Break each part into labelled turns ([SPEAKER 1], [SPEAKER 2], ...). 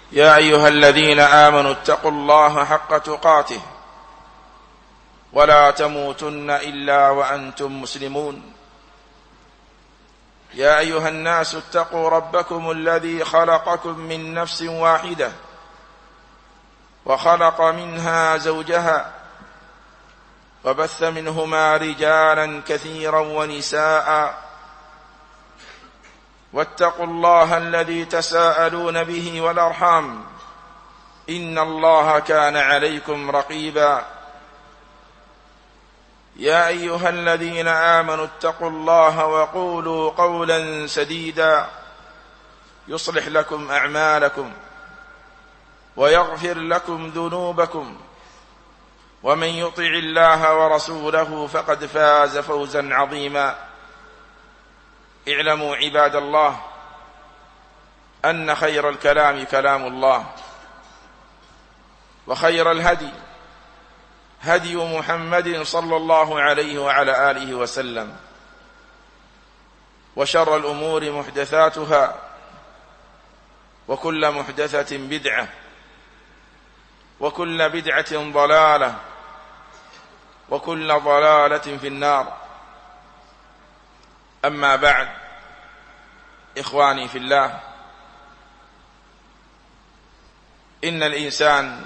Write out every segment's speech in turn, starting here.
[SPEAKER 1] يا أيها الذين آمنوا اتقوا الله حق تقاته ولا تموتن إلا وأنتم مسلمون. يا أيها الناس اتقوا ربكم الذي خلقكم من نفس واحدة وخلق منها زوجها وبث منهما رجالا كثيرا ونساء، واتقوا الله الذي تساءلون به والأرحام إن الله كان عليكم رقيبا. يا أيها الذين آمنوا اتقوا الله وقولوا قولا سديدا يصلح لكم أعمالكم ويغفر لكم ذنوبكم، ومن يطع الله ورسوله فقد فاز فوزا عظيما. اعلموا عباد الله أن خير الكلام كلام الله، وخير الهدي هدي محمد صلى الله عليه وعلى آله وسلم، وشر الأمور محدثاتها، وكل محدثة بدعة، وكل بدعة ضلالة، وكل ضلالة في النار. أما بعد، إخواني في الله، إن الإنسان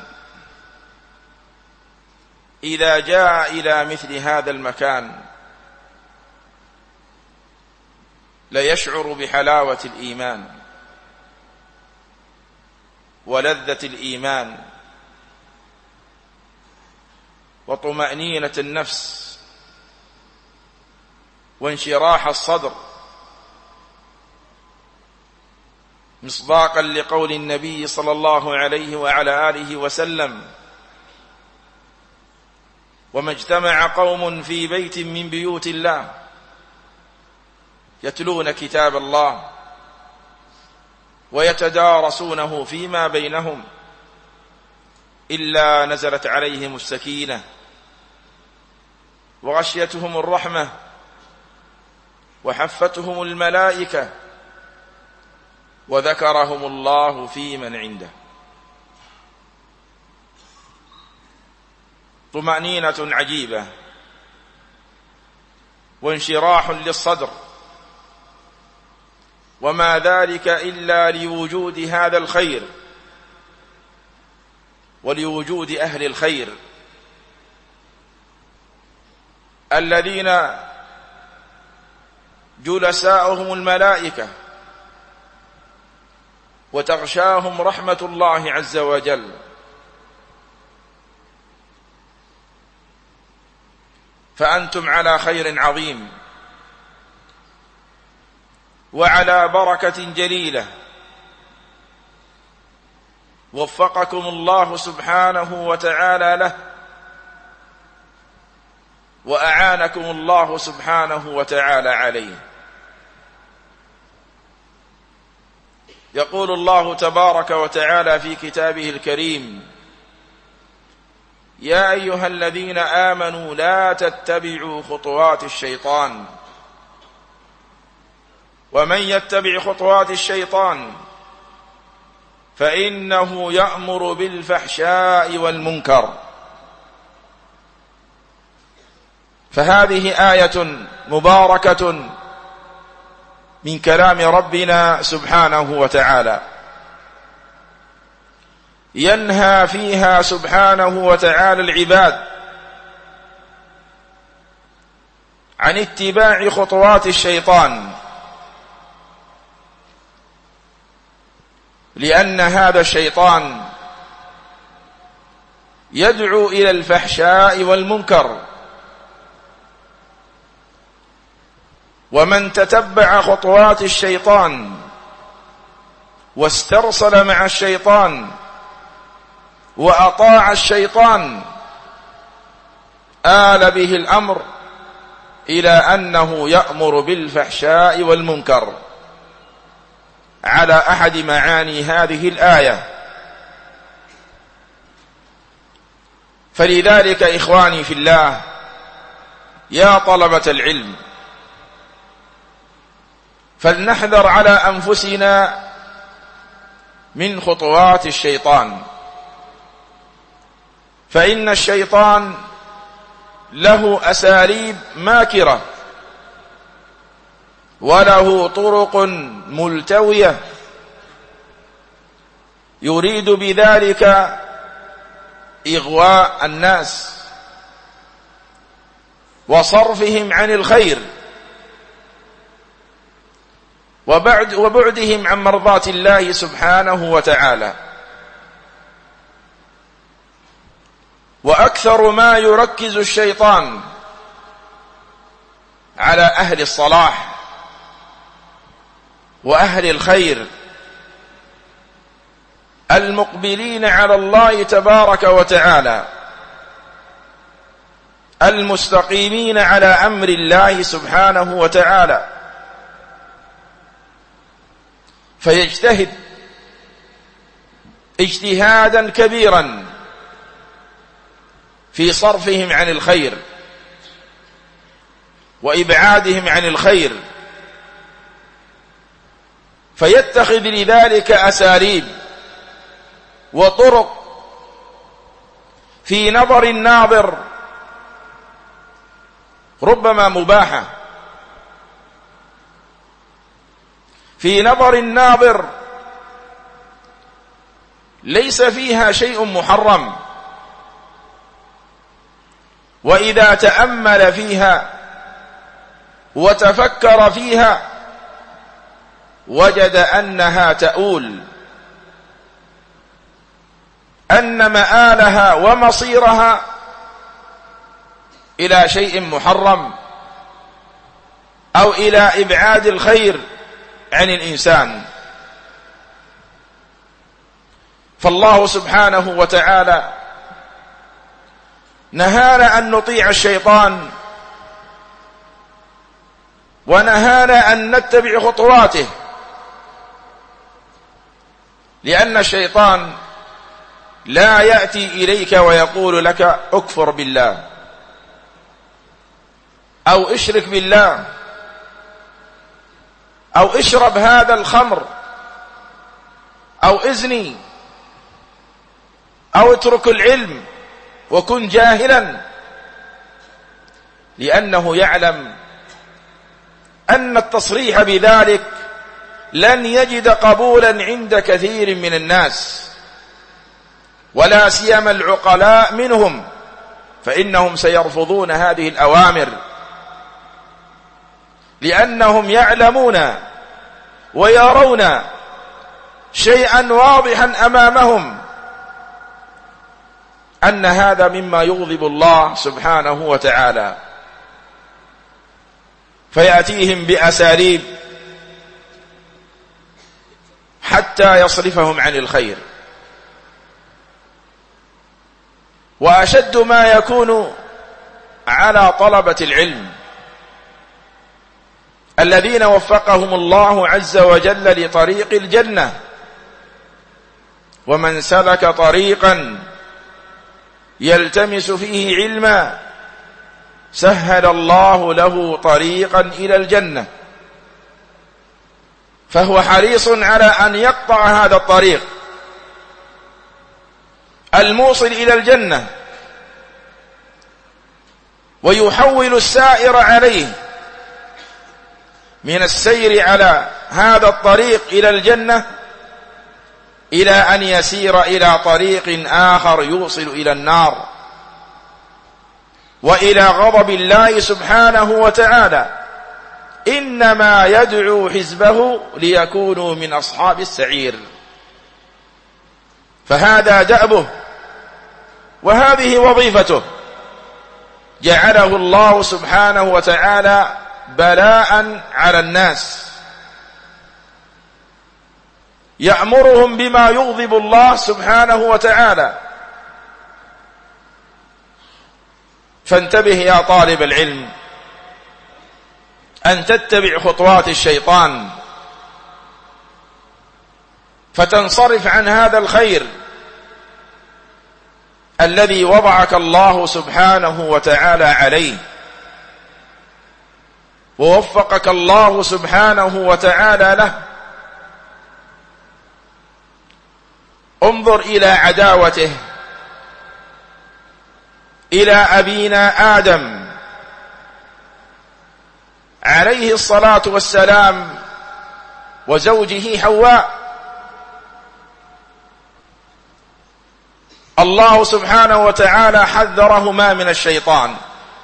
[SPEAKER 1] إذا جاء إلى مثل هذا المكان ليشعر بحلاوة الإيمان ولذة الإيمان وطمأنينة النفس وانشراح الصدر، مصداقا لقول النبي صلى الله عليه وعلى آله وسلم: وما اجتمع قوم في بيت من بيوت الله يتلون كتاب الله ويتدارسونه فيما بينهم إلا نزلت عليهم السكينة وغشيتهم الرحمة وحفتهم الملائكة وذكرهم الله في من عنده. طمأنينة عجيبة وانشراح للصدر، وما ذلك إلا لوجود هذا الخير ولوجود أهل الخير الذين جلساؤهم الملائكة وتغشاهم رحمة الله عز وجل. فأنتم على خير عظيم وعلى بركة جليلة، وفقكم الله سبحانه وتعالى له، وأعانكم الله سبحانه وتعالى عليه. يقول الله تبارك وتعالى في كتابه الكريم: يا أيها الذين آمنوا لا تتبعوا خطوات الشيطان، ومن يتبع خطوات الشيطان فإنه يأمر بالفحشاء والمنكر. فهذه آية مباركة من كلام ربنا سبحانه وتعالى، ينهى فيها سبحانه وتعالى العباد عن اتباع خطوات الشيطان، لأن هذا الشيطان يدعو إلى الفحشاء والمنكر، ومن تتبع خطوات الشيطان واسترسل مع الشيطان وأطاع الشيطان آل به الأمر إلى أنه يأمر بالفحشاء والمنكر على أحد معاني هذه الآية. فلذلك إخواني في الله، يا طلبة العلم، فلنحذر على أنفسنا من خطوات الشيطان، فإن الشيطان له أساليب ماكرة وله طرق ملتوية يريد بذلك إغواء الناس وصرفهم عن الخير وبعدهم عن مرضاة الله سبحانه وتعالى. وأكثر ما يركز الشيطان على أهل الصلاح وأهل الخير المقبلين على الله تبارك وتعالى، المستقيمين على أمر الله سبحانه وتعالى، فيجتهد اجتهادا كبيرا في صرفهم عن الخير وإبعادهم عن الخير، فيتخذ لذلك أساليب وطرق في نظر الناظر ربما مباحة، في نظر الناظر ليس فيها شيء محرم، وإذا تأمل فيها وتفكر فيها وجد أنها تؤول، أن مآلها ومصيرها إلى شيء محرم أو إلى إبعاد الخير عن الإنسان. فالله سبحانه وتعالى نهانا أن نطيع الشيطان ونهانا أن نتبع خطواته، لأن الشيطان لا يأتي إليك ويقول لك اكفر بالله أو اشرك بالله أو اشرب هذا الخمر أو ازني أو اترك العلم وكن جاهلا، لأنه يعلم أن التصريح بذلك لن يجد قبولا عند كثير من الناس، ولا سيما العقلاء منهم، فإنهم سيرفضون هذه الأوامر، لأنهم يعلمون ويرون شيئا واضحا أمامهم أن هذا مما يغضب الله سبحانه وتعالى، فيأتيهم بأساليب حتى يصرفهم عن الخير. وأشد ما يكون على طلبة العلم الذين وفقهم الله عز وجل لطريق الجنة، ومن سلك طريقا يلتمس فيه علما سهل الله له طريقا إلى الجنة، فهو حريص على أن يقطع هذا الطريق الموصل إلى الجنة، ويحول السائر عليه من السير على هذا الطريق إلى الجنة إلى أن يسير إلى طريق آخر يوصل إلى النار وإلى غضب الله سبحانه وتعالى. إنما يدعو حزبه ليكونوا من أصحاب السعير، فهذا دأبه وهذه وظيفته، جعله الله سبحانه وتعالى بلاء على الناس، يأمرهم بما يغضب الله سبحانه وتعالى. فانتبه يا طالب العلم أن تتبع خطوات الشيطان فتنصرف عن هذا الخير الذي وضعك الله سبحانه وتعالى عليه، ووفقك الله سبحانه وتعالى له، انظر إلى عداوته إلى أبينا آدم عليه الصلاة والسلام وزوجه حواء. الله سبحانه وتعالى حذرهما من الشيطان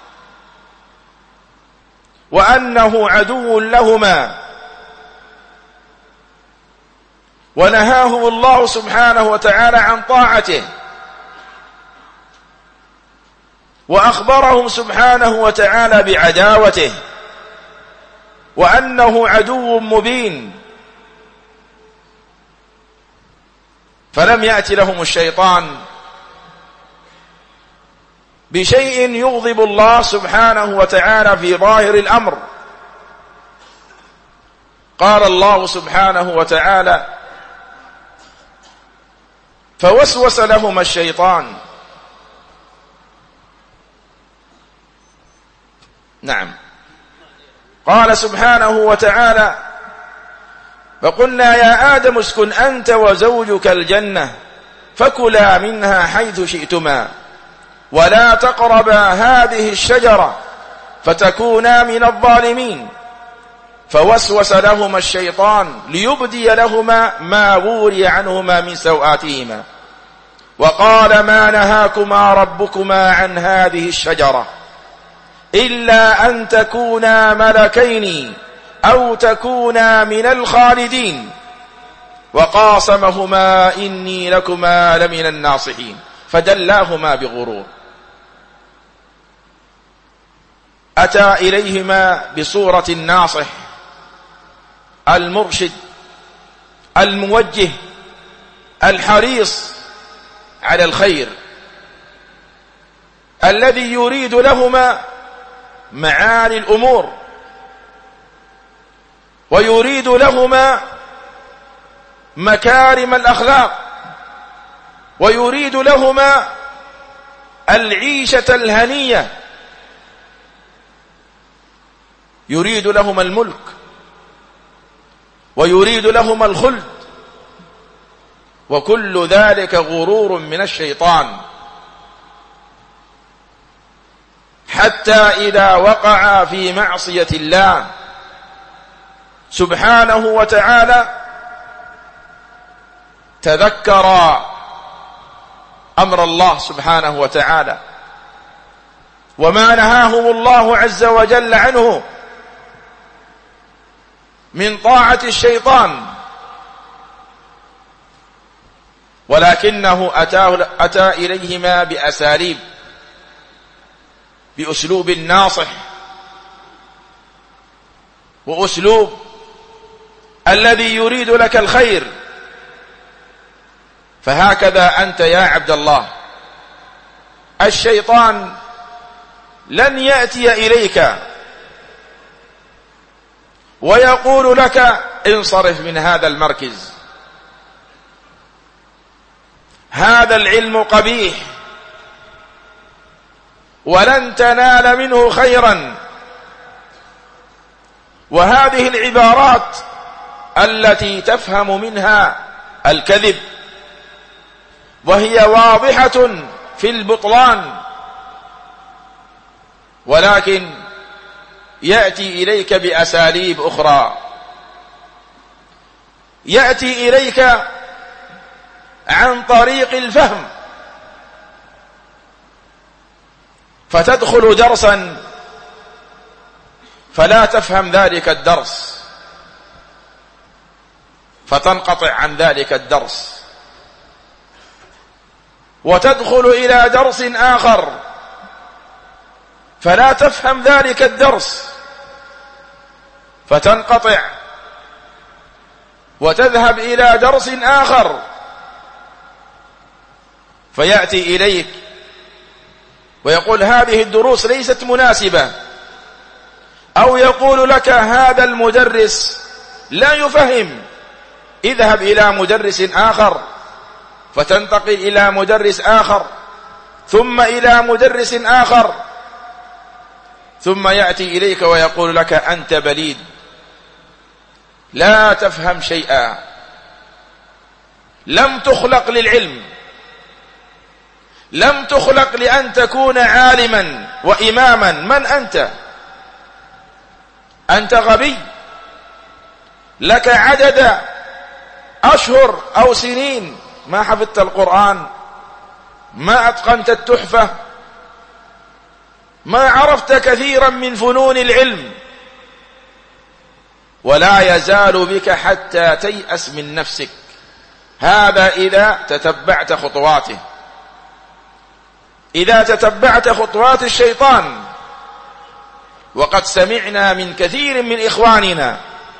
[SPEAKER 1] وأنه عدو لهما، ونهاه الله سبحانه وتعالى عن طاعته، وأخبرهم سبحانه وتعالى بعداوته وأنه عدو مبين. فلم يأتي لهم الشيطان بشيء يغضب الله سبحانه وتعالى في ظاهر الأمر. قال الله سبحانه وتعالى: فوسوس لهما الشيطان. نعم، قال سبحانه وتعالى: فقلنا يا آدم اسكن أنت وزوجك الجنة فكلا منها حيث شئتما ولا تقربا هذه الشجرة فتكونا من الظالمين. فوسوس لهما الشيطان ليبدي لهما ما وري عنهما من سوآتهما وقال: ما نهاكما ربكما عن هذه الشجرة إلا أن تكونا ملكين أو تكونا من الخالدين وقاسمهما إني لكما لمن الناصحين فدلاهما بغرور. أتى إليهما بصورة الناصح المرشد الموجه الحريص على الخير، الذي يريد لهما معالي الأمور ويريد لهما مكارم الأخلاق ويريد لهما العيشة الهنية، يريد لهما الملك ويريد لهما الخلد، وكل ذلك غرور من الشيطان، حتى إذا وقع في معصية الله سبحانه وتعالى تذكر أمر الله سبحانه وتعالى وما نهاهم الله عز وجل عنه من طاعة الشيطان، ولكنه أتى إليهما بأساليب، بأسلوب ناصح وأسلوب الذي يريد لك الخير. فهكذا أنت يا عبد الله، الشيطان لن يأتي إليك ويقول لك انصرف من هذا المركز، هذا العلم قبيح ولن تنال منه خيرا، وهذه العبارات التي تفهم منها الكذب وهي واضحة في البطلان، ولكن يأتي إليك بأساليب أخرى، يأتي إليك عن طريق الفهم، فتدخل درسا فلا تفهم ذلك الدرس فتنقطع عن ذلك الدرس، وتدخل إلى درس آخر فلا تفهم ذلك الدرس فتنقطع وتذهب إلى درس آخر، فيأتي إليك ويقول هذه الدروس ليست مناسبة، أو يقول لك هذا المدرس لا يفهم، اذهب إلى مدرس آخر، فتنتقل إلى مدرس آخر ثم إلى مدرس آخر، ثم يأتي إليك ويقول لك أنت بليد لا تفهم شيئا، لم تخلق للعلم، لم تخلق لأن تكون عالما وإماما. من أنت؟ أنت غبي، لك عدد أشهر أو سنين ما حفظت القرآن، ما أتقنت التحفة، ما عرفت كثيرا من فنون العلم، ولا يزال بك حتى تيأس من نفسك. هذا إذا تتبعت خطواته، إذا تتبعت خطوات الشيطان. وقد سمعنا من كثير من إخواننا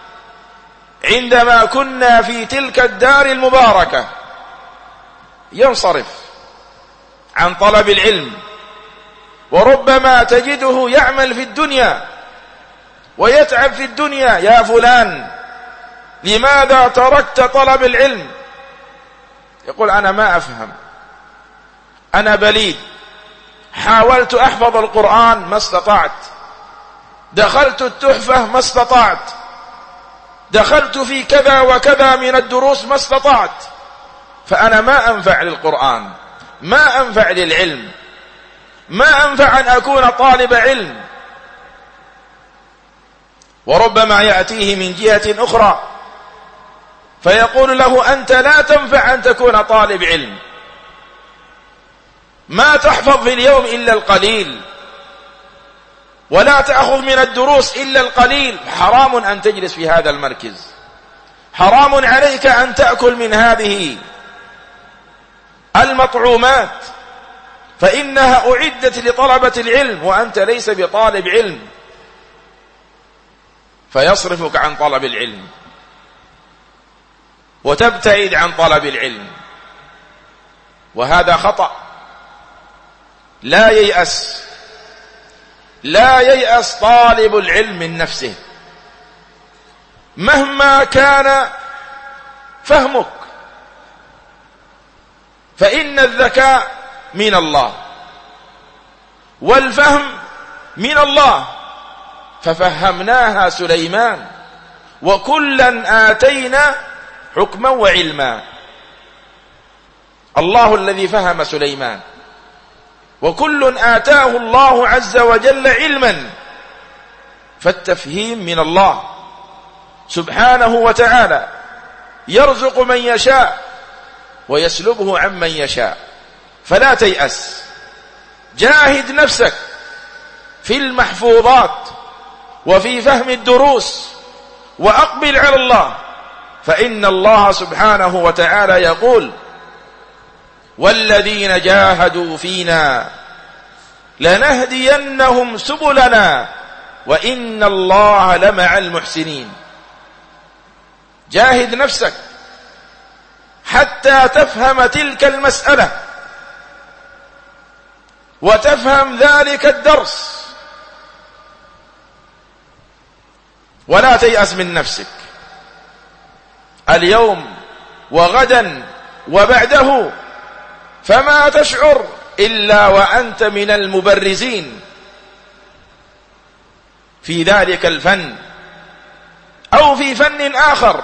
[SPEAKER 1] عندما كنا في تلك الدار المباركة ينصرف عن طلب العلم، وربما تجده يعمل في الدنيا ويتعب في الدنيا. يا فلان لماذا تركت طلب العلم؟ يقول أنا ما أفهم، أنا بليد، حاولت أحفظ القرآن ما استطعت، دخلت التحفة ما استطعت، دخلت في كذا وكذا من الدروس ما استطعت، فأنا ما أنفع للقرآن، ما أنفع للعلم، ما أنفع أن أكون طالب علم. وربما يأتيه من جهة أخرى فيقول له أنت لا تنفع أن تكون طالب علم، ما تحفظ في اليوم إلا القليل، ولا تأخذ من الدروس إلا القليل، حرام أن تجلس في هذا المركز، حرام عليك أن تأكل من هذه المطعومات، فإنها أعدت لطلبة العلم وأنت ليس بطالب علم، فيصرفك عن طلب العلم وتبتعد عن طلب العلم، وهذا خطأ. لا ييأس، لا ييأس طالب العلم من نفسه مهما كان فهمك، فإن الذكاء من الله والفهم من الله. ففهمناها سليمان وكلا آتينا حكما وعلما. الله الذي فهم سليمان، وكل آتاه الله عز وجل علما، فالتفهيم من الله سبحانه وتعالى، يرزق من يشاء ويسلبه عمن يشاء. فلا تيأس، جاهد نفسك في المحفوظات وفي فهم الدروس، وأقبل على الله، فإن الله سبحانه وتعالى يقول والذين جاهدوا فينا لنهدينهم سبلنا وإن الله لمع المحسنين. جاهد نفسك حتى تفهم تلك المسألة وتفهم ذلك الدرس، ولا تيأس من نفسك اليوم وغدا وبعده، فما تشعر إلا وأنت من المبرزين في ذلك الفن أو في فن آخر.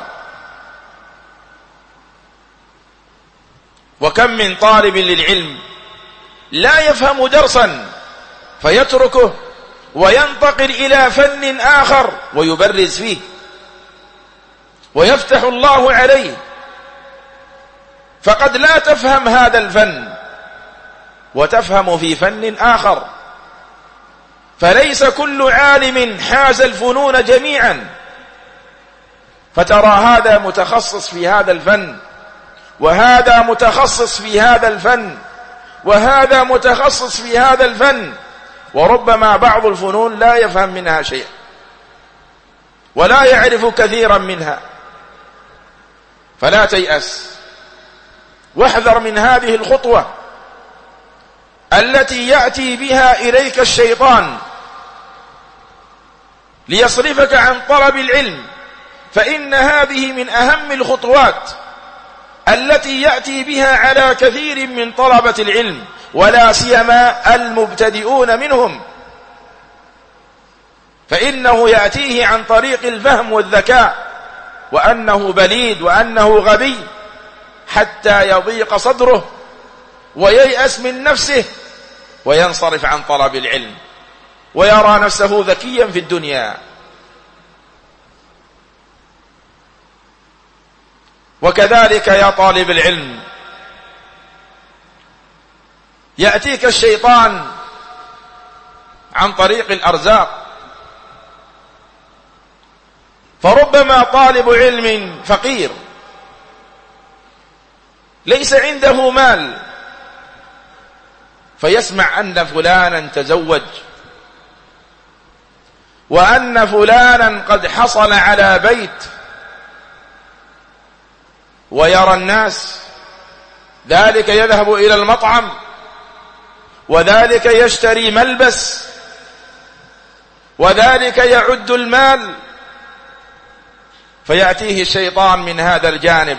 [SPEAKER 1] وكم من طالب للعلم لا يفهم درسا فيتركه وينتقل إلى فن آخر ويبرز فيه ويفتح الله عليه، فقد لا تفهم هذا الفن وتفهم في فن آخر. فليس كل عالم حاز الفنون جميعا، فترى هذا متخصص في هذا الفن، وهذا متخصص في هذا الفن، وهذا متخصص في هذا الفن، وربما بعض الفنون لا يفهم منها شيء ولا يعرف كثيرا منها. فلا تيأس، واحذر من هذه الخطوة التي يأتي بها إليك الشيطان ليصرفك عن طلب العلم، فإن هذه من أهم الخطوات التي يأتي بها على كثير من طلبة العلم، ولا سيما المبتدئون منهم، فإنه يأتيه عن طريق الفهم والذكاء، وأنه بليد وأنه غبي، حتى يضيق صدره وييأس من نفسه وينصرف عن طلب العلم ويرى نفسه ذكيا في الدنيا. وكذلك يا طالب العلم يأتيك الشيطان عن طريق الأرزاق، فربما طالب علم فقير ليس عنده مال، فيسمع أن فلانا تزوج وأن فلانا قد حصل على بيت، ويرى الناس ذلك يذهب إلى المطعم وذلك يشتري ملبس وذلك يعد المال، فيأتيه الشيطان من هذا الجانب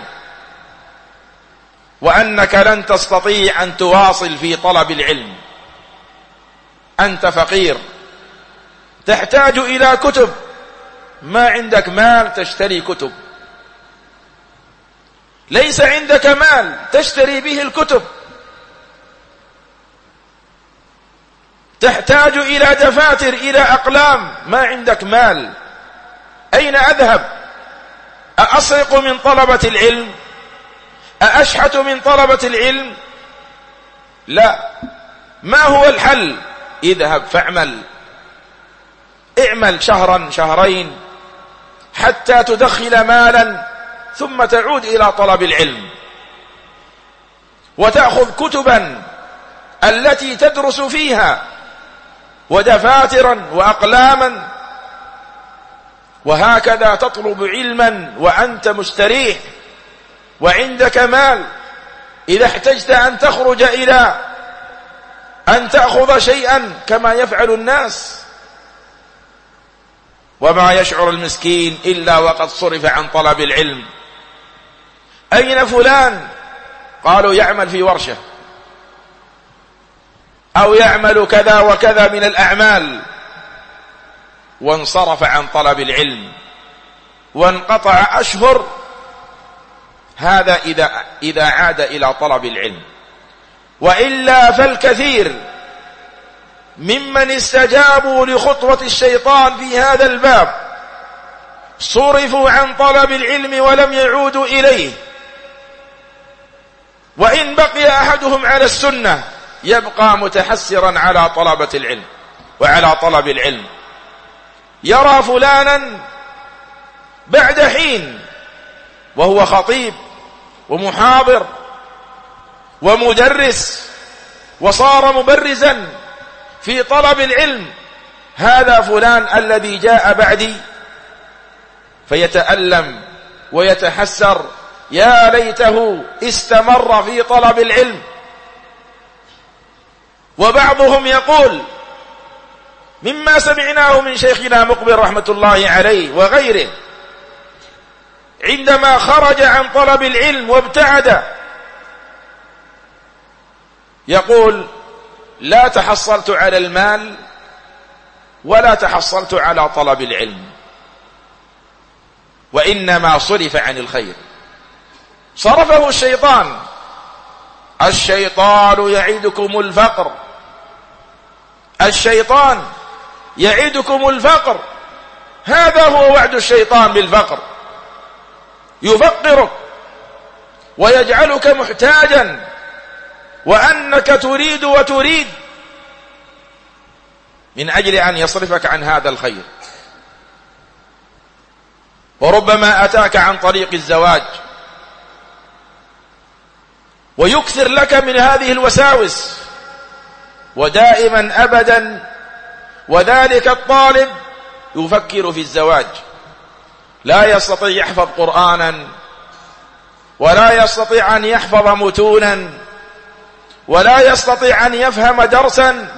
[SPEAKER 1] وأنك لن تستطيع أن تواصل في طلب العلم، أنت فقير تحتاج إلى كتب، ما عندك مال تشتري كتب، ليس عندك مال تشتري به الكتب، تحتاج إلى دفاتر إلى أقلام، ما عندك مال، أين أذهب؟ أأسرق من طلبة العلم؟ أأشحت من طلبة العلم؟ لا. ما هو الحل؟ اذهب فاعمل، اعمل شهرا شهرين حتى تدخل مالا ثم تعود إلى طلب العلم وتأخذ كتبا التي تدرس فيها ودفاترا وأقلاما، وهكذا تطلب علما وأنت مستريح وعندك مال. إذا احتجت أن تخرج إلى أن تأخذ شيئا كما يفعل الناس، وما يشعر المسكين إلا وقد صرف عن طلب العلم. أين فلان؟ قالوا يعمل في ورشة أو يعمل كذا وكذا من الأعمال، وانصرف عن طلب العلم وانقطع أشهر. هذا إذا عاد إلى طلب العلم، وإلا فالكثير ممن استجابوا لخطوة الشيطان في هذا الباب صرفوا عن طلب العلم ولم يعودوا إليه، وإن بقي أحدهم على السنة يبقى متحسرا على طلبة العلم وعلى طلب العلم. يرى فلانا بعد حين وهو خطيب ومحاضر ومدرس وصار مبرزا في طلب العلم، هذا فلان الذي جاء بعدي، فيتألم ويتحسر يا ليته استمر في طلب العلم. وبعضهم يقول مما سمعناه من شيخنا مقبل رحمة الله عليه وغيره، عندما خرج عن طلب العلم وابتعد يقول لا تحصلت على المال ولا تحصلت على طلب العلم، وإنما صرف عن الخير، صرفه الشيطان. الشيطان يعدكم الفقر، الشيطان يعدكم الفقر، هذا هو وعد الشيطان بالفقر، يفقرك ويجعلك محتاجا وأنك تريد وتريد من أجل أن يصرفك عن هذا الخير. وربما أتاك عن طريق الزواج ويكثر لك من هذه الوساوس، ودائما أبدا وذلك الطالب يفكر في الزواج، لا يستطيع يحفظ قرآنا ولا يستطيع أن يحفظ متونا ولا يستطيع أن يفهم درسا.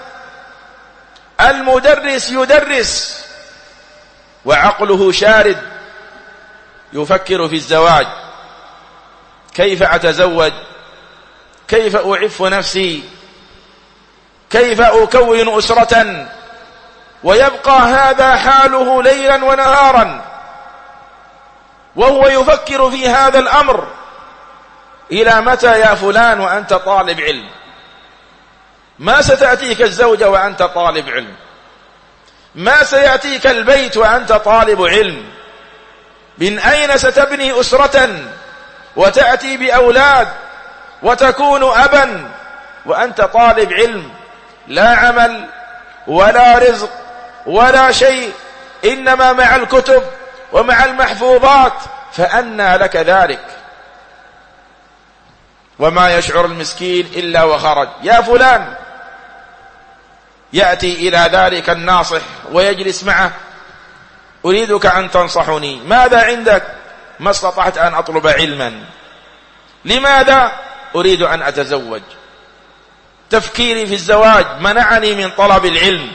[SPEAKER 1] المدرس يدرس وعقله شارد، يفكر في الزواج، كيف أتزوج، كيف أعف نفسي، كيف أكون أسرة، ويبقى هذا حاله ليلا ونهارا وهو يفكر في هذا الأمر. إلى متى يا فلان وأنت طالب علم؟ ما ستأتيك الزوجة وأنت طالب علم؟ ما سيأتيك البيت وأنت طالب علم؟ من أين ستبني أسرة وتأتي بأولاد وتكون أبا وأنت طالب علم؟ لا عمل ولا رزق ولا شيء، إنما مع الكتب ومع المحفوظات، فأنى لك ذلك؟ وما يشعر المسكين إلا وخرج. يا فلان، يأتي إلى ذلك الناصح ويجلس معه: أريدك أن تنصحني، ماذا عندك؟ ما استطعت أن أطلب علما. لماذا؟ أريد أن أتزوج، تفكيري في الزواج منعني من طلب العلم،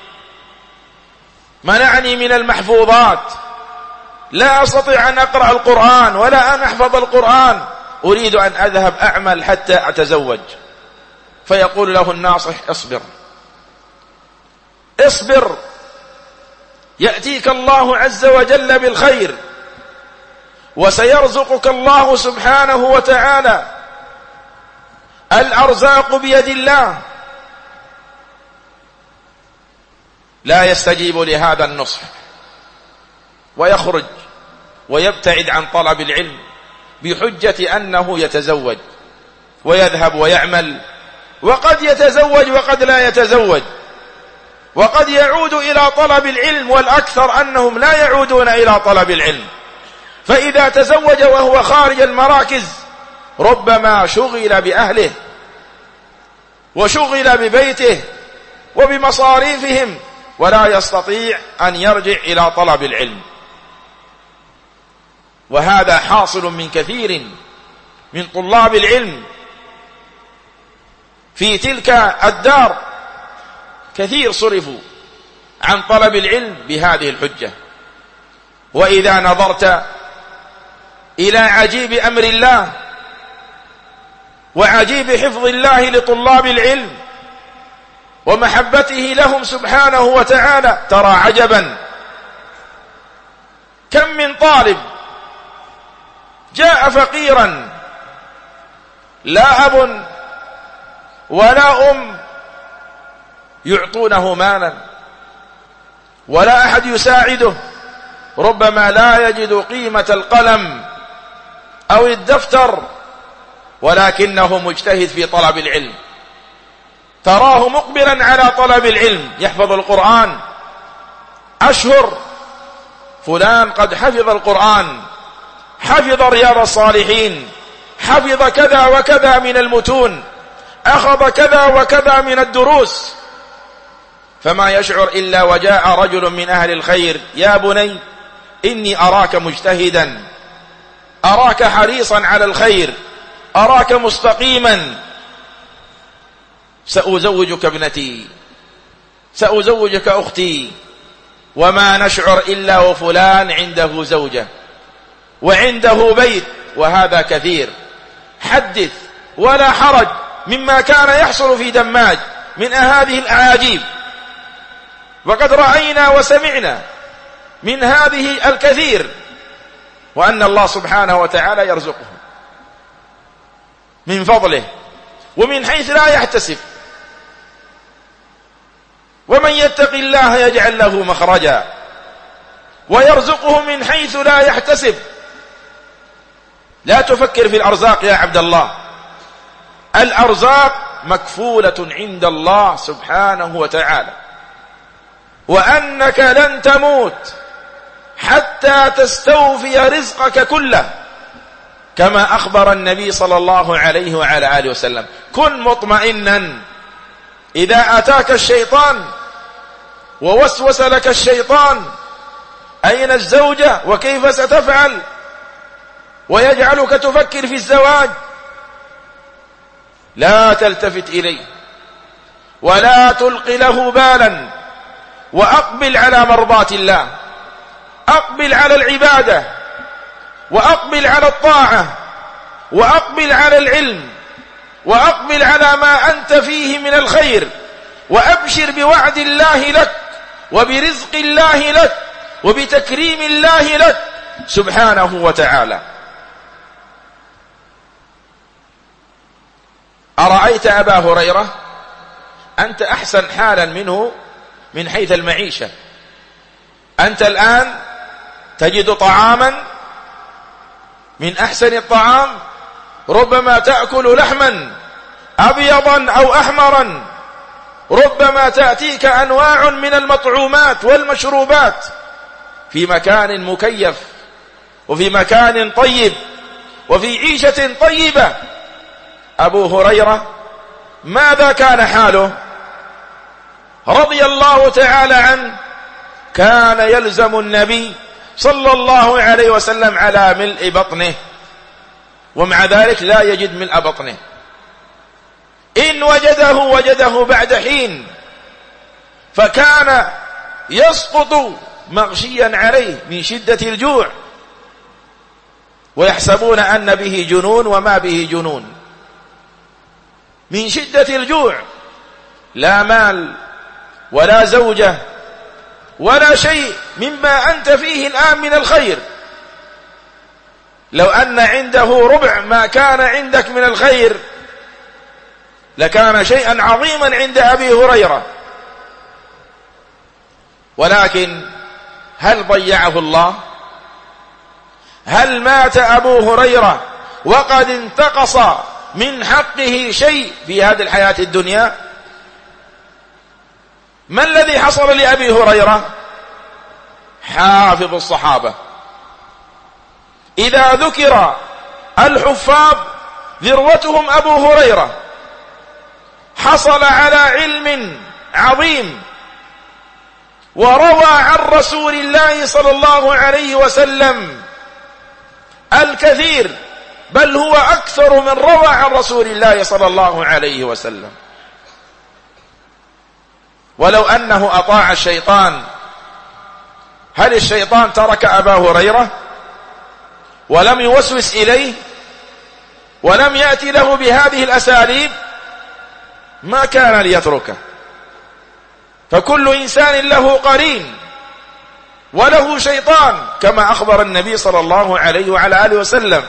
[SPEAKER 1] منعني من المحفوظات، لا أستطيع أن أقرأ القرآن ولا أن أحفظ القرآن، أريد أن أذهب أعمل حتى أتزوج. فيقول له الناصح: اصبر اصبر، يأتيك الله عز وجل بالخير، وسيرزقك الله سبحانه وتعالى، الأرزاق بيد الله. لا يستجيب لهذا النصح ويخرج ويبتعد عن طلب العلم بحجة أنه يتزوج ويذهب ويعمل، وقد يتزوج وقد لا يتزوج، وقد يعود إلى طلب العلم، والأكثر أنهم لا يعودون إلى طلب العلم. فإذا تزوج وهو خارج المراكز ربما شغل بأهله وشغل ببيته وبمصاريفهم، ولا يستطيع أن يرجع إلى طلب العلم. وهذا حاصل من كثير من طلاب العلم في تلك الدار، كثير صرفوا عن طلب العلم بهذه الحجة. وإذا نظرت إلى عجيب أمر الله وعجيب حفظ الله لطلاب العلم ومحبته لهم سبحانه وتعالى، ترى عجبا. كم من طالب جاء فقيرا، لا أب ولا أم يعطونه مالا ولا أحد يساعده، ربما لا يجد قيمة القلم أو الدفتر، ولكنه مجتهد في طلب العلم. تراه مقبلا على طلب العلم، يحفظ القرآن أشهر، فلان قد حفظ القرآن، حفظ رياض الصالحين، حفظ كذا وكذا من المتون، أخذ كذا وكذا من الدروس، فما يشعر إلا وجاء رجل من أهل الخير: يا بني إني أراك مجتهدا، أراك حريصا على الخير، أراك مستقيما، سأزوجك ابنتي، سأزوجك أختي. وما نشعر إلا وفلان عنده زوجة وعنده بيت، وهذا كثير. حدث ولا حرج مما كان يحصل في دماج من هذه الأعاجيب، وقد رأينا وسمعنا من هذه الكثير، وأن الله سبحانه وتعالى يرزقهم من فضله ومن حيث لا يحتسب. ومن يتق الله يجعل له مخرجا ويرزقه من حيث لا يحتسب. لا تفكر في الأرزاق يا عبد الله، الأرزاق مكفولة عند الله سبحانه وتعالى، وأنك لن تموت حتى تستوفي رزقك كله، كما أخبر النبي صلى الله عليه وعلى آله وسلم: كن مطمئنا، إذا أتاك الشيطان ووسوس لك الشيطان أين الزوجة وكيف ستفعل، ويجعلك تفكر في الزواج، لا تلتفت إليه ولا تلقي له بالا، وأقبل على مرضات الله، أقبل على العبادة، وأقبل على الطاعة، وأقبل على العلم، وأقبل على ما أنت فيه من الخير، وأبشر بوعد الله لك وبرزق الله لك وبتكريم الله لك سبحانه وتعالى. أرأيت أبا هريرة؟ أنت أحسن حالا منه من حيث المعيشة. أنت الآن تجد طعاما من أحسن الطعام، ربما تأكل لحما أبيضا أو أحمرا، ربما تأتيك أنواع من المطعومات والمشروبات في مكان مكيف وفي مكان طيب وفي عيشة طيبة. أبو هريرة ماذا كان حاله رضي الله تعالى عنه؟ كان يلزم النبي صلى الله عليه وسلم على ملء بطنه، ومع ذلك لا يجد ملء بطنه. إن وجده بعد حين، فكان يسقط مغشيا عليه من شدة الجوع، ويحسبون أن به جنون وما به جنون، من شدة الجوع، لا مال ولا زوجة ولا شيء مما أنت فيه الآن من الخير. لو أن عنده ربع ما كان عندك من الخير لكان شيئا عظيما عند أبي هريرة. ولكن هل ضيعه الله؟ هل مات أبو هريرة وقد انتقص من حقه شيء في هذه الحياة الدنيا؟ ما الذي حصل لأبي هريرة؟ حافظ الصحابة. إذا ذكر الحفاظ ذروتهم أبو هريرة، حصل على علم عظيم، وروى عن رسول الله صلى الله عليه وسلم الكثير، بل هو أكثر من روى عن رسول الله صلى الله عليه وسلم. ولو أنه أطاع الشيطان، هل الشيطان ترك أبا هريرة ولم يوسوس إليه ولم يأتي له بهذه الأساليب؟ ما كان ليتركه. فكل إنسان له قرين وله شيطان، كما أخبر النبي صلى الله عليه وعلى آله وسلم.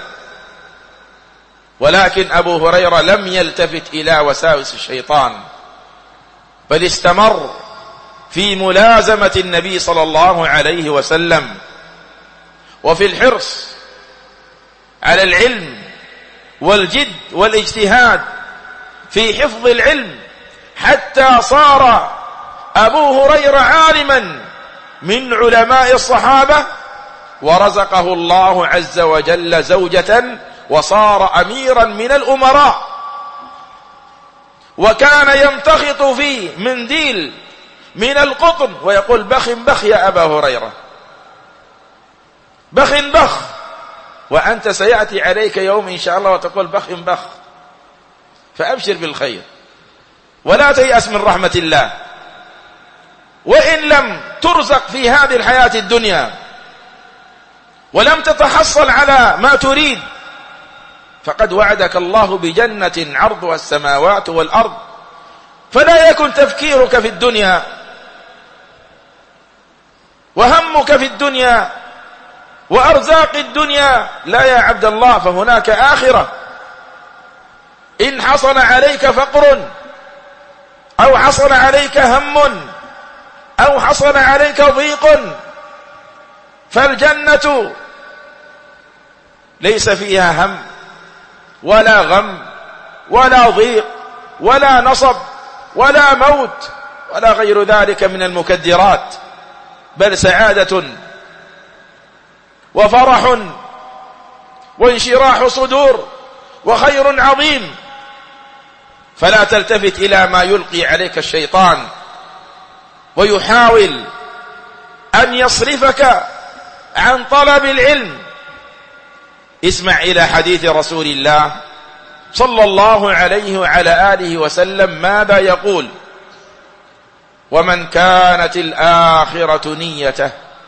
[SPEAKER 1] ولكن أبو هريرة لم يلتفت إلى وساوس الشيطان، بل استمر في ملازمة النبي صلى الله عليه وسلم، وفي الحرص على العلم والجد والاجتهاد في حفظ العلم، حتى صار أبو هريرة عالما من علماء الصحابة، ورزقه الله عز وجل زوجة، وصار أميرا من الأمراء. وكان يمتخط في منديل من القطن ويقول بخ بخ يا أبا هريرة، بخ بخ، وأنت سيأتي عليك يوم إن شاء الله وتقول بخ بخ. فأبشر بالخير ولا تيأس من رحمة الله. وإن لم ترزق في هذه الحياة الدنيا ولم تتحصل على ما تريد، فقد وعدك الله بجنة عرضها السماوات والأرض. فلا يكن تفكيرك في الدنيا وهمك في الدنيا وأرزاق الدنيا، لا يا عبد الله، فهناك آخرة. إن حصل عليك فقر أو حصل عليك هم أو حصل عليك ضيق، فالجنة ليس فيها هم ولا غم ولا ضيق ولا نصب ولا موت ولا غير ذلك من المكدرات، بل سعادة وفرح وانشراح صدور وخير عظيم. فلا تلتفت إلى ما يلقي عليك الشيطان ويحاول أن يصرفك عن طلب العلم. اسمع إلى حديث رسول الله صلى الله عليه وعلى آله وسلم ماذا يقول: ومن كانت الآخرة نيته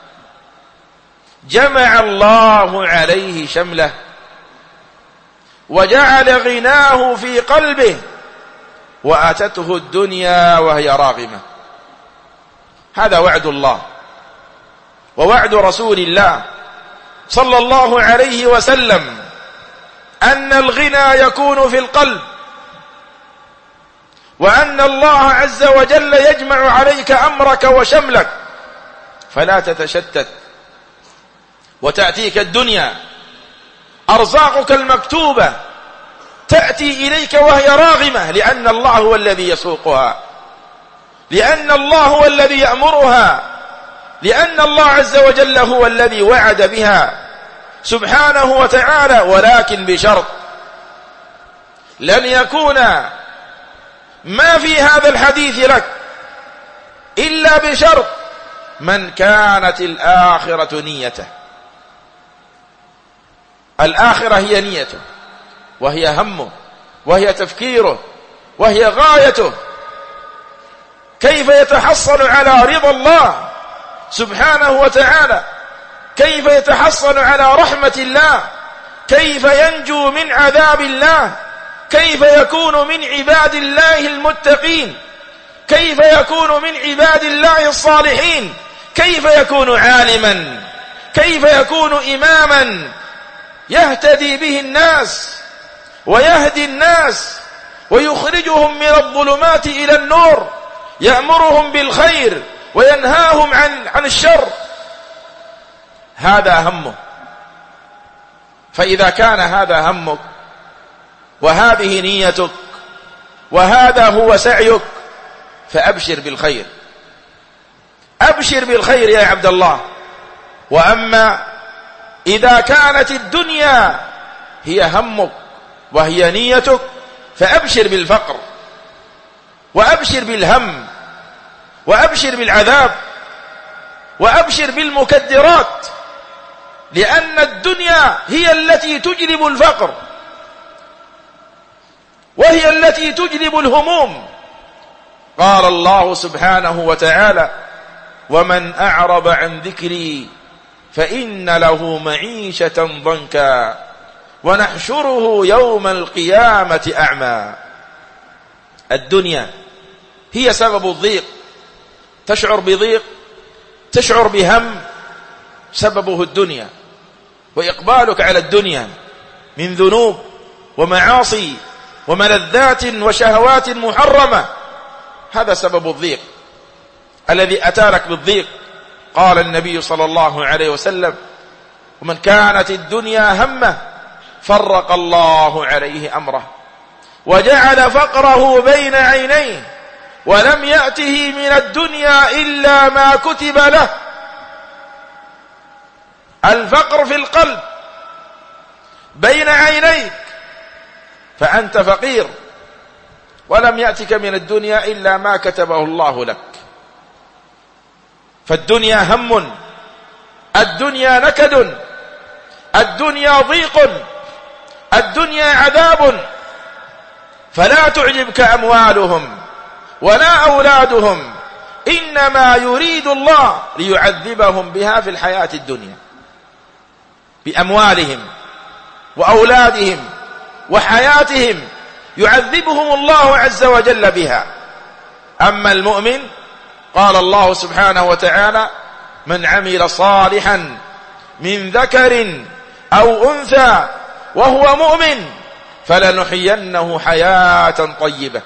[SPEAKER 1] جمع الله عليه شمله وجعل غناه في قلبه وأتته الدنيا وهي راغمة. هذا وعد الله ووعد رسول الله صلى الله عليه وسلم، أن الغنى يكون في القلب وأن الله عز وجل يجمع عليك أمرك وشملك، فلا تتشتت وتأتيك الدنيا أرزاقك المكتوبة تأتي إليك وهي راغمة، لأن الله هو الذي يسوقها، لأن الله هو الذي يأمرها، لأن الله عز وجل هو الذي وعد بها سبحانه وتعالى. ولكن بشرط، لن يكون ما في هذا الحديث لك إلا بشرط من كانت الآخرة نيته. الآخرة هي نيته، وهي همه، وهي تفكيره، وهي غايته. كيف يتحصل على رضا الله سبحانه وتعالى؟ كيف يتحصل على رحمة الله؟ كيف ينجو من عذاب الله؟ كيف يكون من عباد الله المتقين؟ كيف يكون من عباد الله الصالحين؟ كيف يكون عالما؟ كيف يكون إماما يهتدي به الناس ويهدي الناس ويخرجهم من الظلمات إلى النور، يأمرهم بالخير وينهاهم عن الشر؟ هذا همه. فإذا كان هذا همك وهذه نيتك وهذا هو سعيك فأبشر بالخير، أبشر بالخير يا عبد الله. وأما إذا كانت الدنيا هي همك وهي نيتك فأبشر بالفقر، وأبشر بالهم، وأبشر بالعذاب، وأبشر بالمكدرات، لأن الدنيا هي التي تجلب الفقر، وهي التي تجلب الهموم. قال الله سبحانه وتعالى: ومن أعرض عن ذكري فإن له معيشة ضنكا ونحشره يوم القيامة أعمى. الدنيا هي سبب الضيق، تشعر بضيق، تشعر بهم، سببه الدنيا، وإقبالك على الدنيا من ذنوب ومعاصي وملذات وشهوات محرمة، هذا سبب الضيق الذي أتالك بالضيق. قال النبي صلى الله عليه وسلم: ومن كانت الدنيا همه فرق الله عليه أمره وجعل فقره بين عينيه ولم يأته من الدنيا إلا ما كتب له. الفقر في القلب بين عينيك، فأنت فقير ولم يأتك من الدنيا إلا ما كتبه الله لك. فالدنيا هم، الدنيا نكد، الدنيا ضيق، الدنيا عذاب. فلا تعجبك أموالهم ولا أولادهم، إنما يريد الله ليعذبهم بها في الحياة الدنيا، بأموالهم وأولادهم وحياتهم يعذبهم الله عز وجل بها. أما المؤمن قال الله سبحانه وتعالى: من عمل صالحا من ذكر أو أنثى وهو مؤمن فلنحيينه حياة طيبة،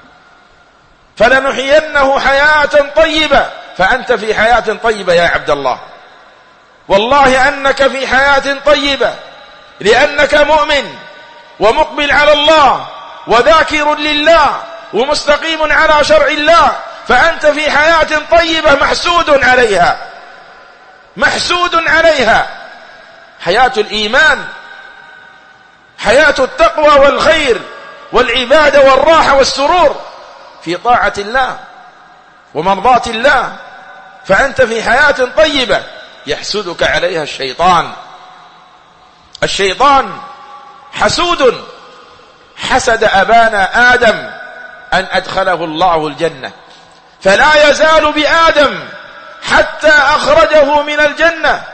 [SPEAKER 1] فلنحيينه حياة طيبة. فأنت في حياة طيبة يا عبد الله، والله أنك في حياة طيبة، لأنك مؤمن ومقبل على الله وذاكر لله ومستقيم على شرع الله، فأنت في حياة طيبة محسود عليها، محسود عليها. حياة الإيمان، حياة التقوى والخير والعبادة والراحة والسرور في طاعة الله ومرضاة الله، فأنت في حياة طيبة. يحسدك عليها الشيطان، الشيطان حسود، حسد أبانا آدم أن أدخله الله الجنة، فلا يزال بآدم حتى أخرجه من الجنة،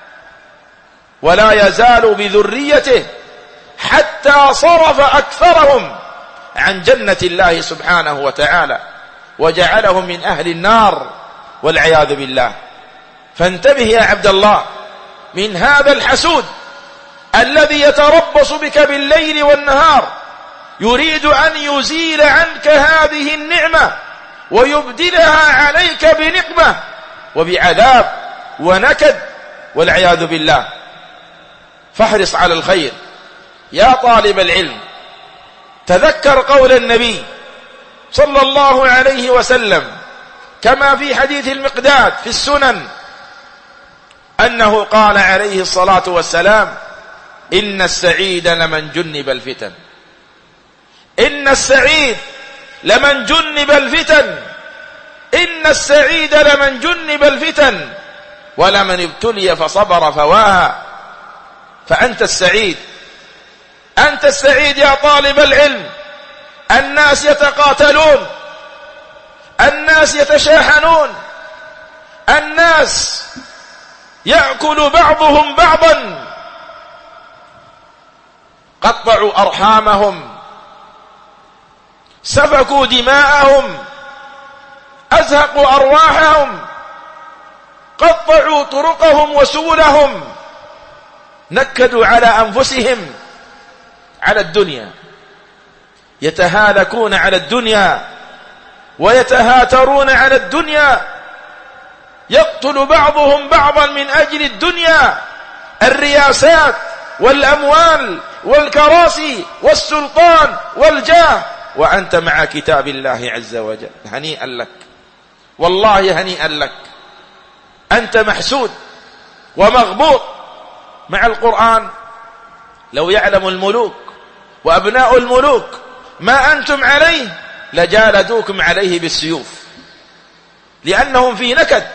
[SPEAKER 1] ولا يزال بذريته حتى صرف أكثرهم عن جنة الله سبحانه وتعالى وجعلهم من أهل النار والعياذ بالله. فانتبه يا عبد الله من هذا الحسود الذي يتربص بك بالليل والنهار يريد أن يزيل عنك هذه النعمة ويبدلها عليك بنقمة وبعذاب ونكد والعياذ بالله. فاحرص على الخير يا طالب العلم. تذكر قول النبي صلى الله عليه وسلم كما في حديث المقداد في السنن أنه قال عليه الصلاة والسلام: إن السعيد لمن جنب الفتن. إن السعيد لمن جنب الفتن. إن السعيد لمن جنب الفتن ولمن ابتلي فصبر فواها. فأنت السعيد، أنت السعيد يا طالب العلم. الناس يتقاتلون، الناس يتشاحنون، الناس يأكل بعضهم بعضا، قطعوا أرحامهم، سفكوا دماءهم، أزهقوا أرواحهم، قطعوا طرقهم وسبلهم، نكدوا على أنفسهم على الدنيا، يتهالكون على الدنيا ويتهاترون على الدنيا، يقتل بعضهم بعضا من أجل الدنيا، الرياسات والأموال والكراسي والسلطان والجاه، وأنت مع كتاب الله عز وجل. هنيئا لك، والله هنيئا لك. أنت محسود ومغبوط مع القرآن. لو يعلم الملوك وأبناء الملوك ما أنتم عليه لجالدوكم عليه بالسيوف، لأنهم في نكد،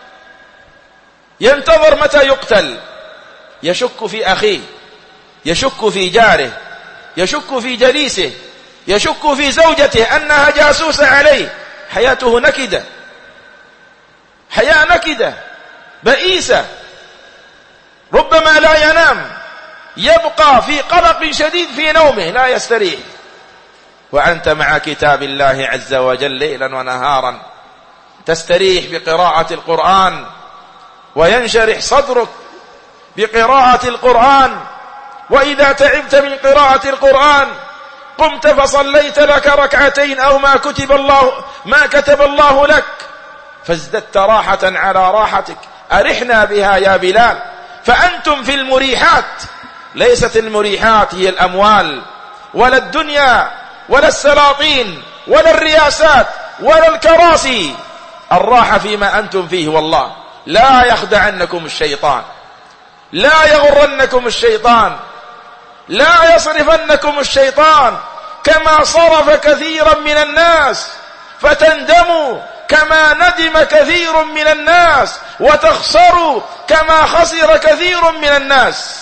[SPEAKER 1] ينتظر متى يقتل، يشك في أخيه، يشك في جاره، يشك في جليسه، يشك في زوجته أنها جاسوسة عليه. حياته نكدة، حياة نكدة بئيسة، ربما لا ينام، يبقى في قلق شديد في نومه لا يستريح. وأنت مع كتاب الله عز وجل ليلا ونهارا، تستريح بقراءة القرآن وينشرح صدرك بقراءة القرآن. وإذا تعبت من قراءة القرآن قمت فصليت لك ركعتين أو ما كتب الله لك، فازددت راحة على راحتك. أرحنا بها يا بلال. فأنتم في المريحات، ليست المريحات هي الأموال ولا الدنيا ولا السلاطين ولا الرياسات ولا الكراسي. الراحة فيما أنتم فيه. والله لا يخدعنكم الشيطان، لا يغرنكم الشيطان، لا يصرفنكم الشيطان كما صرف كثيرا من الناس فتندموا كما ندم كثير من الناس وتخسروا كما خسر كثير من الناس.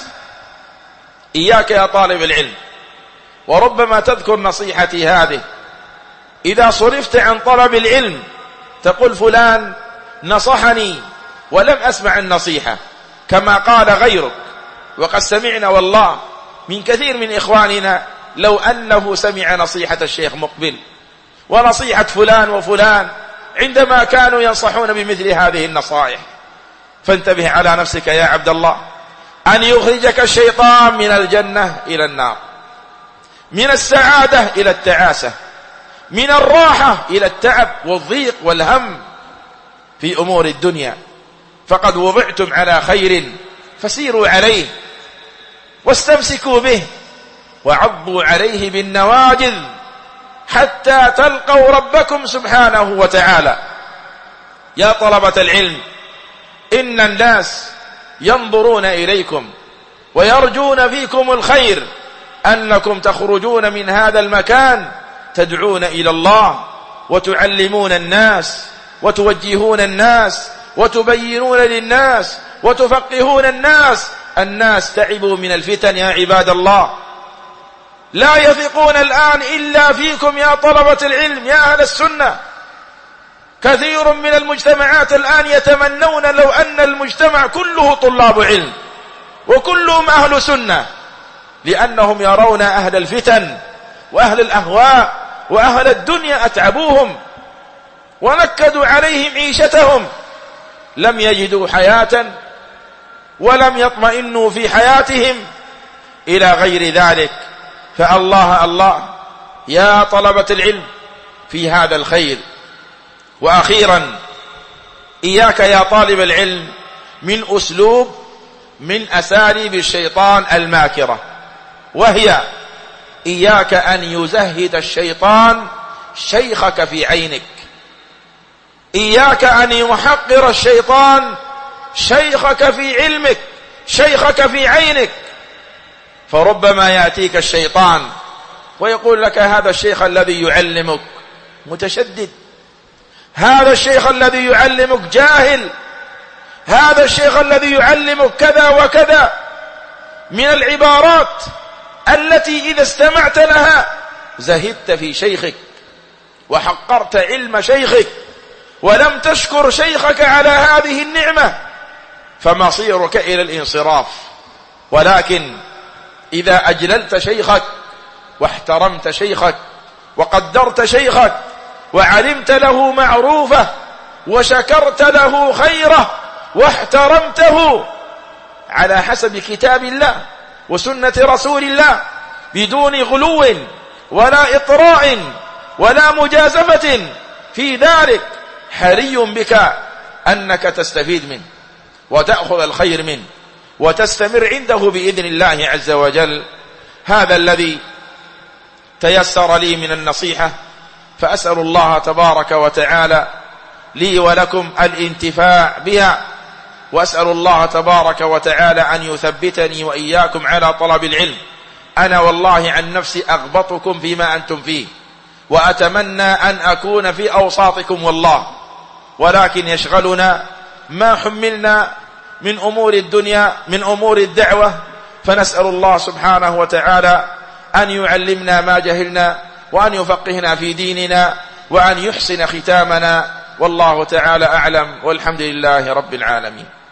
[SPEAKER 1] إياك يا طالب العلم، وربما تذكر نصيحتي هذه إذا صرفت عن طلب العلم، تقول فلان نصحني ولم أسمع النصيحة كما قال غيرك. وقد سمعنا والله من كثير من إخواننا لو أنه سمع نصيحة الشيخ مقبل ونصيحة فلان وفلان عندما كانوا ينصحون بمثل هذه النصائح. فانتبه على نفسك يا عبد الله، أن يخرجك الشيطان من الجنة إلى النار، من السعادة إلى التعاسة، من الراحة إلى التعب والضيق والهم في أمور الدنيا. فقد وضعتم على خير فسيروا عليه واستمسكوا به وعضوا عليه بالنواجذ حتى تلقوا ربكم سبحانه وتعالى. يا طلبة العلم، إن الناس ينظرون إليكم ويرجون فيكم الخير، أنكم تخرجون من هذا المكان تدعون إلى الله وتعلمون الناس وتوجهون الناس وتبينون للناس وتفقهون الناس. الناس تعبوا من الفتن يا عباد الله، لا يثقون الآن إلا فيكم يا طلبة العلم يا أهل السنة. كثير من المجتمعات الآن يتمنون لو أن المجتمع كله طلاب علم وكلهم أهل سنة، لأنهم يرون أهل الفتن وأهل الأهواء وأهل الدنيا أتعبوهم ونكدوا عليهم عيشتهم، لم يجدوا حياة ولم يطمئنوا في حياتهم إلى غير ذلك. فالله الله يا طلبة العلم في هذا الخير. وأخيرا إياك يا طالب العلم من أساليب الشيطان الماكرة، وهي إياك أن يزهد الشيطان شيخك في عينك، إياك أن يحقر الشيطان شيخك في علمك، شيخك في عينك. فربما يأتيك الشيطان ويقول لك هذا الشيخ الذي يعلمك متشدد، هذا الشيخ الذي يعلمك جاهل، هذا الشيخ الذي يعلمك كذا وكذا من العبارات التي إذا استمعت لها زهدت في شيخك وحقرت علم شيخك ولم تشكر شيخك على هذه النعمة، فمصيرك إلى الانصراف. ولكن إذا أجللت شيخك واحترمت شيخك وقدرت شيخك وعلمت له معروفه وشكرت له خيره واحترمته على حسب كتاب الله وسنة رسول الله بدون غلو ولا إطراء ولا مجازفة في ذلك، حري بك أنك تستفيد منه وتأخذ الخير منه وتستمر عنده بإذن الله عز وجل. هذا الذي تيسر لي من النصيحة، فأسأل الله تبارك وتعالى لي ولكم الانتفاع بها، وأسأل الله تبارك وتعالى أن يثبتني وإياكم على طلب العلم. أنا والله عن نفسي أغبطكم فيما أنتم فيه، وأتمنى أن أكون في أوساطكم والله، ولكن يشغلنا ما حملنا من أمور الدنيا من أمور الدعوة، فنسأل الله سبحانه وتعالى أن يعلمنا ما جهلنا وأن يفقهنا في ديننا وأن يحسن ختامنا، والله تعالى أعلم، والحمد لله رب العالمين.